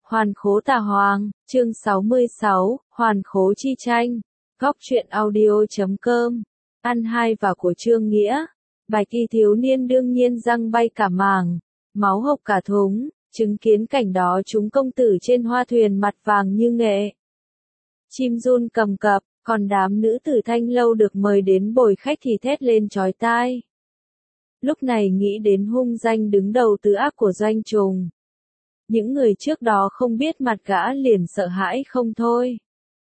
Hoàn khố tà hoàng, chương 66, hoàn khố chi tranh. Góc truyện audio.com. Ăn hai và của Trương Nghĩa. Bạch y thiếu niên đương nhiên răng bay cả màng, máu hộc cả thúng, chứng kiến cảnh đó chúng công tử trên hoa thuyền mặt vàng như nghệ. Chim run cầm cập, còn đám nữ tử Thanh Lâu được mời đến bồi khách thì thét lên chói tai. Lúc này nghĩ đến hung danh đứng đầu tứ ác của Doanh Trùng. Những người trước đó không biết mặt gã liền sợ hãi không thôi.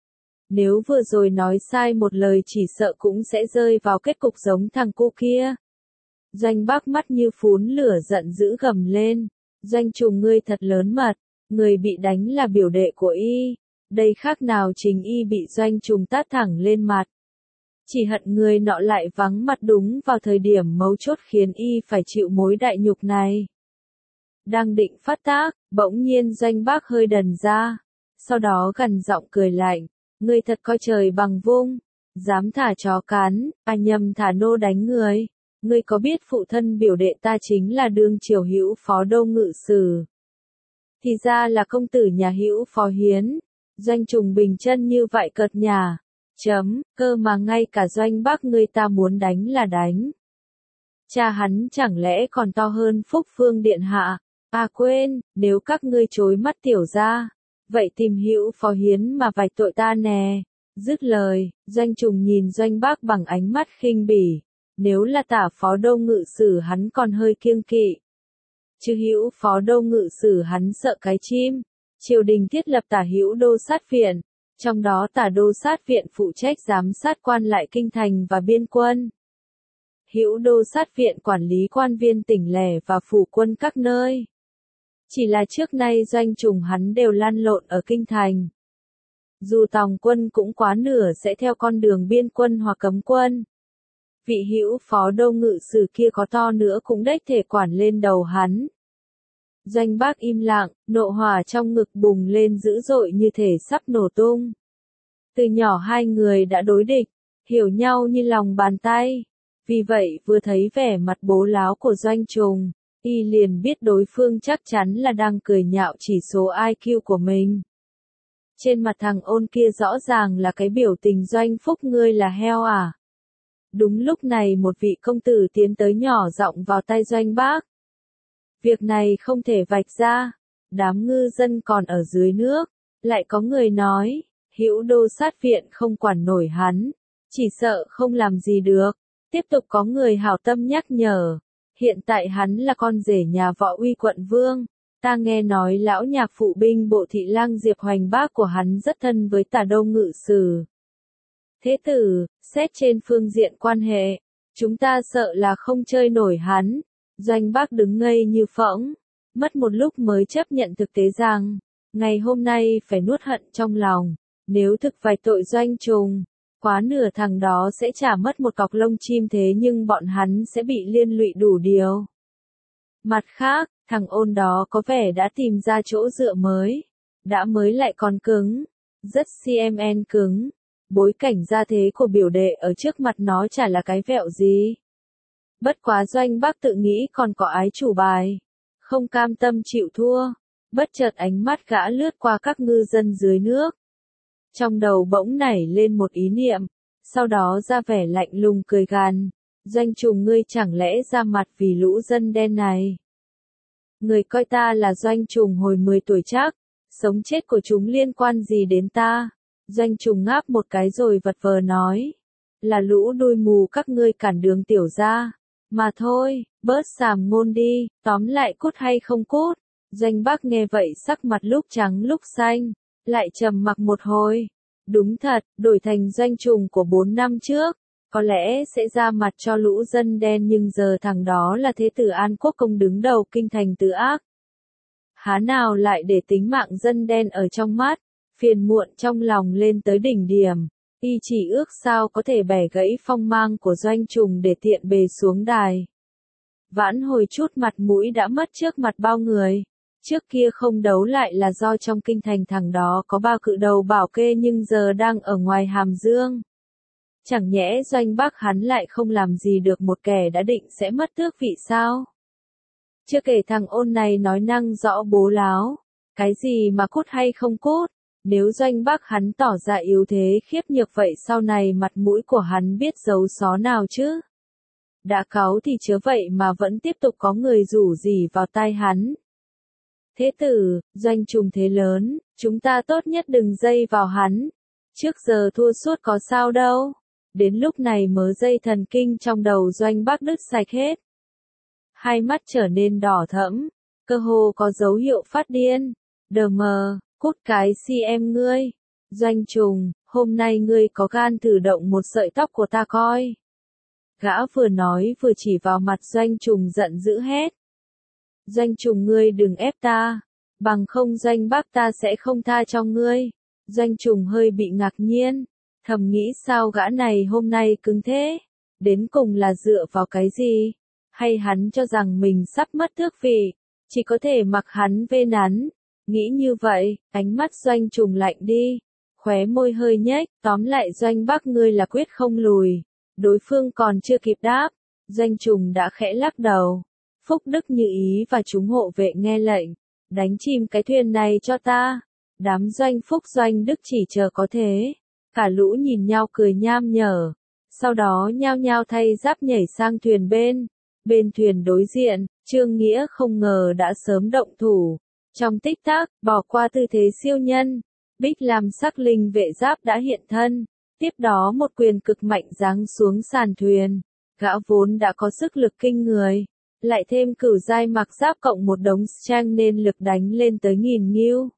Nếu vừa rồi nói sai một lời chỉ sợ cũng sẽ rơi vào kết cục giống thằng cu kia. Doanh Bắc mắt như phún lửa giận dữ gầm lên. Doanh Trùng ngươi thật lớn mật, người bị đánh là biểu đệ của y. Đây khác nào chính y bị Doanh Trùng tát thẳng lên mặt. Chỉ hận người nọ lại vắng mặt đúng vào thời điểm mấu chốt khiến y phải chịu mối đại nhục này. Đang định phát tác, bỗng nhiên Doanh Bác hơi đần ra. Sau đó gằn giọng cười lạnh. Ngươi thật coi trời bằng vung. Dám thả chó cắn, nhầm thả nô đánh người. Ngươi có biết phụ thân biểu đệ ta chính là đương triều hữu phó đô ngự sử. Thì ra là công tử nhà hữu phó Hiến. Doanh Trùng bình chân như vậy cợt nhả. Cơ mà ngay cả Doanh Bác ngươi ta muốn đánh là đánh. Cha hắn chẳng lẽ còn to hơn Phúc Phương điện hạ. Quên, nếu các ngươi chối mắt tiểu ra, vậy tìm hữu phó Hiến mà vạch tội ta nè. Dứt lời, Doanh Trùng nhìn Doanh Bác bằng ánh mắt khinh bỉ. Nếu là tả phó đô ngự sử hắn còn hơi kiêng kỵ. Chứ hữu phó đô ngự sử hắn sợ cái chim. Triều đình thiết lập tả hữu đô sát viện, trong đó tả đô sát viện phụ trách giám sát quan lại kinh thành và biên quân. Hữu đô sát viện quản lý quan viên tỉnh lẻ và phủ quân các nơi. Chỉ là trước nay Doanh Trùng hắn đều lăn lộn ở kinh thành. Dù tòng quân cũng quá nửa sẽ theo con đường biên quân hoặc cấm quân. Vị hữu phó đô ngự sử kia có to nữa cũng đếch thể quản lên đầu hắn. Doanh Bác im lặng, nộ hỏa trong ngực bùng lên dữ dội như thể sắp nổ tung. Từ nhỏ hai người đã đối địch, hiểu nhau như lòng bàn tay. Vì vậy vừa thấy vẻ mặt bố láo của Doanh Trùng, y liền biết đối phương chắc chắn là đang cười nhạo chỉ số IQ của mình. Trên mặt thằng ôn kia rõ ràng là cái biểu tình Doanh Phúc ngươi là heo à. Đúng lúc này một vị công tử tiến tới nhỏ giọng vào tai Doanh Bác. Việc này không thể vạch ra, đám ngư dân còn ở dưới nước, lại có người nói, hữu đô sát viện không quản nổi hắn, chỉ sợ không làm gì được. Tiếp tục có người hảo tâm nhắc nhở, hiện tại hắn là con rể nhà Võ Uy quận vương, ta nghe nói lão nhạc phụ binh bộ thị lang Diệp Hoành bác của hắn rất thân với tả đô ngự sử. Thế tử, xét trên phương diện quan hệ, chúng ta sợ là không chơi nổi hắn. Doanh Bác đứng ngây như phỗng, mất một lúc mới chấp nhận thực tế rằng, ngày hôm nay phải nuốt hận trong lòng, nếu thực vạch tội Doanh Trùng, quá nửa thằng đó sẽ trả mất một cọc lông chim thế nhưng bọn hắn sẽ bị liên lụy đủ điều. Mặt khác, thằng ôn đó có vẻ đã tìm ra chỗ dựa mới, đã mới lại còn cứng, rất CMN cứng, bối cảnh gia thế của biểu đệ ở trước mặt nó chả là cái vẹo gì. Bất quá Doanh Bác tự nghĩ còn có ái chủ bài, không cam tâm chịu thua, bất chợt ánh mắt gã lướt qua các ngư dân dưới nước. Trong đầu bỗng nảy lên một ý niệm, sau đó ra vẻ lạnh lùng cười gằn, Doanh Trùng ngươi chẳng lẽ ra mặt vì lũ dân đen này. Người coi ta là Doanh Trùng hồi 10 tuổi chắc, sống chết của chúng liên quan gì đến ta. Doanh Trùng ngáp một cái rồi vật vờ nói, là lũ đuôi mù các ngươi cản đường tiểu ra. Mà thôi, bớt xàm ngôn đi, tóm lại cút hay không cút. Doanh Bác nghe vậy sắc mặt lúc trắng lúc xanh, lại trầm mặc một hồi. Đúng thật, đổi thành Doanh Trùng của 4 năm trước, có lẽ sẽ ra mặt cho lũ dân đen nhưng giờ thằng đó là thế tử An Quốc công đứng đầu kinh thành tứ ác. Há nào lại để tính mạng dân đen ở trong mắt, phiền muộn trong lòng lên tới đỉnh điểm. Y chỉ ước sao có thể bẻ gãy phong mang của Doanh Trùng để tiện bề xuống đài. Vãn hồi chút mặt mũi đã mất trước mặt bao người. Trước kia không đấu lại là do trong kinh thành thằng đó có bao cự đầu bảo kê nhưng giờ đang ở ngoài Hàm Dương. Chẳng nhẽ Doanh Bác hắn lại không làm gì được một kẻ đã định sẽ mất tước vị sao? Chưa kể thằng ôn này nói năng rõ bố láo. Cái gì mà cút hay không cút? Nếu Doanh Bắc hắn tỏ ra yếu thế khiếp nhược vậy sau này mặt mũi của hắn biết giấu xó nào chứ? Đã cáu thì chớ vậy mà vẫn tiếp tục có người rủ rỉ vào tai hắn. Thế tử, Doanh Trùng thế lớn, chúng ta tốt nhất đừng dây vào hắn. Trước giờ thua suốt có sao đâu. Đến lúc này mớ dây thần kinh trong đầu Doanh Bắc đứt sạch hết. Hai mắt trở nên đỏ thẫm, cơ hồ có dấu hiệu phát điên. Đờ mờ, cút cái si em ngươi. Doanh Trùng, hôm nay ngươi có gan thử động một sợi tóc của ta coi. Gã vừa nói vừa chỉ vào mặt Doanh Trùng giận dữ hét. Doanh Trùng ngươi đừng ép ta, bằng không Doanh Bắc ta sẽ không tha cho ngươi. Doanh Trùng hơi bị ngạc nhiên, thầm nghĩ sao gã này hôm nay cứng thế, đến cùng là dựa vào cái gì, hay hắn cho rằng mình sắp mất tước vị, chỉ có thể mặc hắn vê nắn. Nghĩ như vậy, ánh mắt Doanh Trùng lạnh đi, khóe môi hơi nhếch, tóm lại Doanh Bắc ngươi là quyết không lùi. Đối phương còn chưa kịp đáp, Doanh Trùng đã khẽ lắc đầu. Phúc Đức như ý và chúng hộ vệ nghe lệnh, đánh chìm cái thuyền này cho ta. Đám Doanh Phúc Doanh Đức chỉ chờ có thế. Cả lũ nhìn nhau cười nham nhở. Sau đó nhao nhao thay giáp nhảy sang thuyền bên. Bên thuyền đối diện, Trương Nghĩa không ngờ đã sớm động thủ. Trong tích tắc, bỏ qua tư thế siêu nhân, Bích Lam sắc linh vệ giáp đã hiện thân. Tiếp đó một quyền cực mạnh giáng xuống sàn thuyền. Gã vốn đã có sức lực kinh người, lại thêm cửu giai mặc giáp cộng một đống trang nên lực đánh lên tới 1000 nghiêu.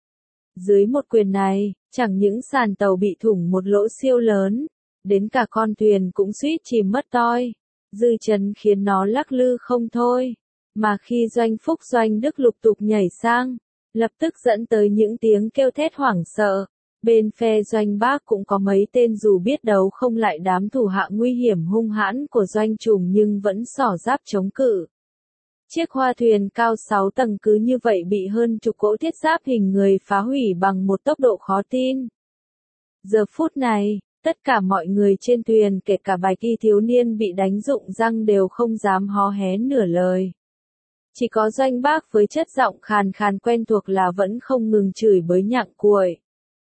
Dưới một quyền này, chẳng những sàn tàu bị thủng một lỗ siêu lớn, đến cả con thuyền cũng suýt chìm mất toi. Dư chấn khiến nó lắc lư không thôi. Mà khi Doanh Phúc Doanh Đức lục tục nhảy sang, lập tức dẫn tới những tiếng kêu thét hoảng sợ. Bên phe Doanh Bắc cũng có mấy tên dù biết đấu không lại đám thủ hạ nguy hiểm hung hãn của Doanh Trùng nhưng vẫn xỏ giáp chống cự. Chiếc hoa thuyền cao 6 tầng cứ như vậy bị hơn chục cỗ thiết giáp hình người phá hủy bằng một tốc độ khó tin. Giờ phút này, tất cả mọi người trên thuyền kể cả Bạch Y thiếu niên bị đánh rụng răng đều không dám hó hé nửa lời. Chỉ có Doanh Bắc với chất giọng khàn khàn quen thuộc là vẫn không ngừng chửi bới nhặng cuội.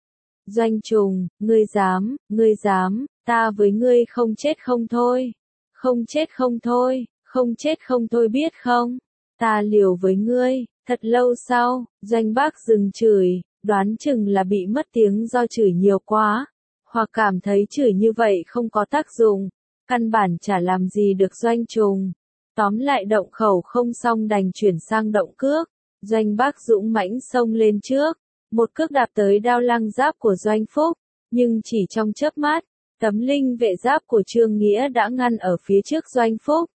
Doanh Trùng, ngươi dám, ta với ngươi không chết không thôi. Không chết không thôi, không chết không thôi biết không? Ta liều với ngươi. Thật lâu sau, Doanh Bắc dừng chửi, đoán chừng là bị mất tiếng do chửi nhiều quá, hoặc cảm thấy chửi như vậy không có tác dụng, căn bản chả làm gì được Doanh Trùng. Tóm lại động khẩu không xong đành chuyển sang động cước. Doanh Bắc dũng mãnh xông lên trước, một cước đạp tới đao lăng giáp của Doanh Phúc, nhưng chỉ trong chớp mắt, tấm linh vệ giáp của Trương Nghĩa đã ngăn ở phía trước Doanh Phúc.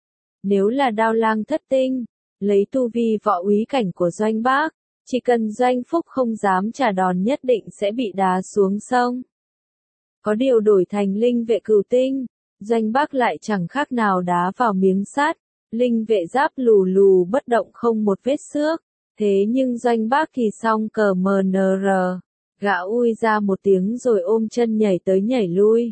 Nếu là đao lang thất tinh, lấy tu vi võ úy cảnh của Doanh Bắc, chỉ cần Doanh Phúc không dám trả đòn nhất định sẽ bị đá xuống sông. Có điều đổi thành linh vệ cửu tinh, Doanh Bắc lại chẳng khác nào đá vào miếng sắt, linh vệ giáp lù lù bất động không một vết xước. Thế nhưng Doanh Bắc thì xong cờ MNR, gã ui ra một tiếng rồi ôm chân nhảy tới nhảy lui.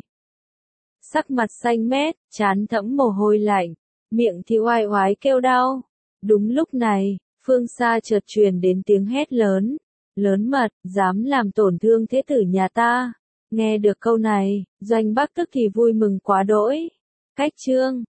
Sắc mặt xanh mét, trán thẫm mồ hôi lạnh, miệng thì oai oái kêu đau. Đúng lúc này, phương xa chợt truyền đến tiếng hét lớn, lớn mật, dám làm tổn thương thế tử nhà ta. Nghe được câu này, Doanh Bắc tức thì vui mừng quá đỗi. Cách chương